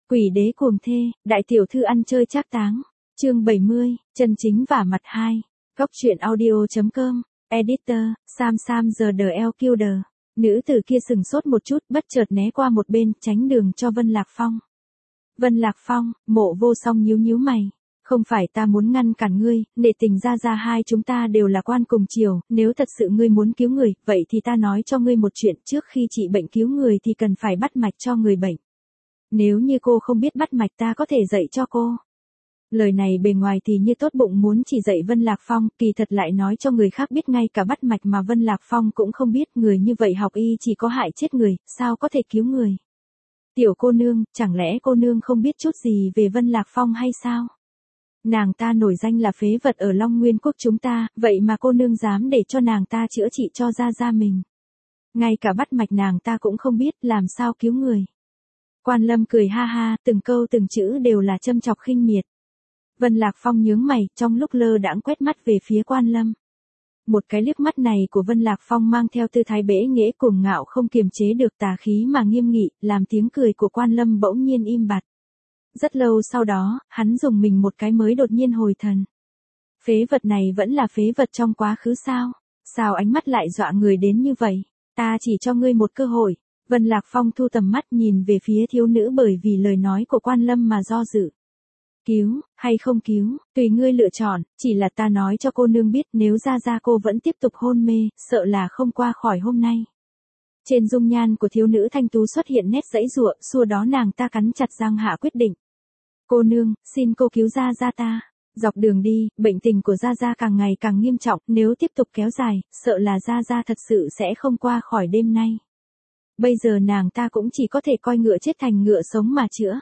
Quỷ đế cuồng thê, đại tiểu thư ăn chơi trác táng. Chương 70, chân chính vả mặt 2. Góc truyện audio.com. Editor, Sam the Elder. Nữ tử kia sừng sốt một chút, bất chợt né qua một bên, tránh đường cho Vân Lạc Phong. Vân Lạc Phong, Mộ Vô Song nhíu mày. Không phải ta muốn ngăn cản ngươi, nể tình ra hai chúng ta đều là quan cùng triều, nếu thật sự ngươi muốn cứu người, vậy thì ta nói cho ngươi một chuyện, trước khi trị bệnh cứu người thì cần phải bắt mạch cho người bệnh. Nếu như cô không biết bắt mạch ta có thể dạy cho cô. Lời này bề ngoài thì như tốt bụng muốn chỉ dạy Vân Lạc Phong, kỳ thật lại nói cho người khác biết ngay cả bắt mạch mà Vân Lạc Phong cũng không biết, người như vậy học y chỉ có hại chết người, sao có thể cứu người. Tiểu cô nương, chẳng lẽ cô nương không biết chút gì về Vân Lạc Phong hay sao? Nàng ta nổi danh là phế vật ở Long Nguyên quốc chúng ta, vậy mà cô nương dám để cho nàng ta chữa trị cho ra mình. Ngay cả bắt mạch nàng ta cũng không biết, làm sao cứu người. Quan Lâm cười ha ha, từng câu từng chữ đều là châm chọc khinh miệt. Vân Lạc Phong nhướng mày, trong lúc lơ đãng quét mắt về phía Quan Lâm. Một cái liếc mắt này của Vân Lạc Phong mang theo tư thái bẽ nghễ cuồng ngạo không kiềm chế được tà khí mà nghiêm nghị, làm tiếng cười của Quan Lâm bỗng nhiên im bặt. Rất lâu sau đó, hắn dùng mình một cái mới đột nhiên hồi thần. Phế vật này vẫn là phế vật trong quá khứ sao? Sao ánh mắt lại dọa người đến như vậy? Ta chỉ cho ngươi một cơ hội. Vân Lạc Phong thu tầm mắt nhìn về phía thiếu nữ bởi vì lời nói của Quan Lâm mà do dự. Cứu, hay không cứu, tùy ngươi lựa chọn, chỉ là ta nói cho cô nương biết nếu ra cô vẫn tiếp tục hôn mê, sợ là không qua khỏi hôm nay. Trên dung nhan của thiếu nữ thanh tú xuất hiện nét giãy giụa, xua đó nàng ta cắn chặt răng hạ quyết định. Cô nương, xin cô cứu ra ta. Dọc đường đi, bệnh tình của Gia càng ngày càng nghiêm trọng, nếu tiếp tục kéo dài, sợ là Gia thật sự sẽ không qua khỏi đêm nay. Bây giờ nàng ta cũng chỉ có thể coi ngựa chết thành ngựa sống mà chữa.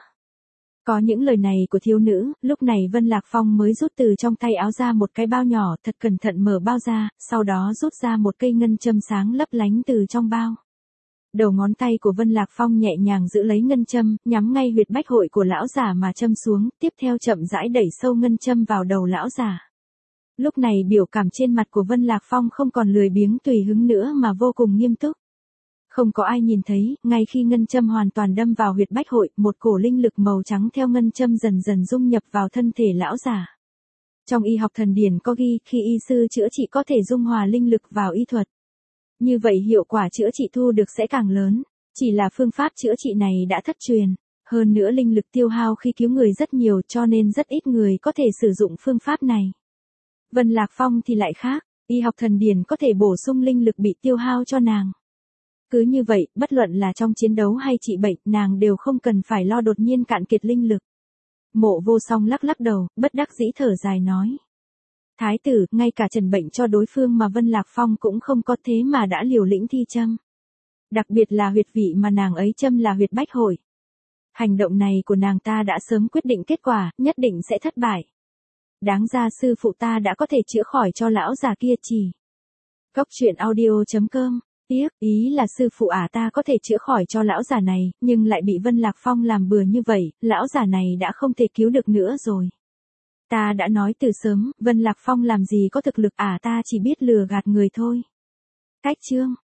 Có những lời này của thiếu nữ, lúc này Vân Lạc Phong mới rút từ trong tay áo ra một cái bao nhỏ, thật cẩn thận mở bao ra, sau đó rút ra một cây ngân châm sáng lấp lánh từ trong bao. Đầu ngón tay của Vân Lạc Phong nhẹ nhàng giữ lấy ngân châm, nhắm ngay huyệt bách hội của lão giả mà châm xuống, tiếp theo chậm rãi đẩy sâu ngân châm vào đầu lão giả. Lúc này biểu cảm trên mặt của Vân Lạc Phong không còn lười biếng tùy hứng nữa mà vô cùng nghiêm túc. Không có ai nhìn thấy, ngay khi ngân châm hoàn toàn đâm vào huyệt bách hội, một cổ linh lực màu trắng theo ngân châm dần dần dung nhập vào thân thể lão giả. Trong y học thần điển có ghi, khi y sư chữa trị có thể dung hòa linh lực vào y thuật. Như vậy hiệu quả chữa trị thu được sẽ càng lớn, chỉ là phương pháp chữa trị này đã thất truyền. Hơn nữa linh lực tiêu hao khi cứu người rất nhiều cho nên rất ít người có thể sử dụng phương pháp này. Vân Lạc Phong thì lại khác, y học thần điển có thể bổ sung linh lực bị tiêu hao cho nàng. Cứ như vậy, bất luận là trong chiến đấu hay trị bệnh, nàng đều không cần phải lo đột nhiên cạn kiệt linh lực. Mộ Vô Song lắc đầu, bất đắc dĩ thở dài nói. Thái tử, ngay cả trần bệnh cho đối phương mà Vân Lạc Phong cũng không có thế mà đã liều lĩnh thi châm. Đặc biệt là huyệt vị mà nàng ấy châm là huyệt bách hội. Hành động này của nàng ta đã sớm quyết định kết quả, nhất định sẽ thất bại. Đáng ra sư phụ ta đã có thể chữa khỏi cho lão già kia chỉ. Góc truyện audio.com. Tiếc, ý là sư phụ ta có thể chữa khỏi cho lão già này, nhưng lại bị Vân Lạc Phong làm bừa như vậy, lão già này đã không thể cứu được nữa rồi. Ta đã nói từ sớm, Vân Lạc Phong làm gì có thực lực ta chỉ biết lừa gạt người thôi. Cách chương.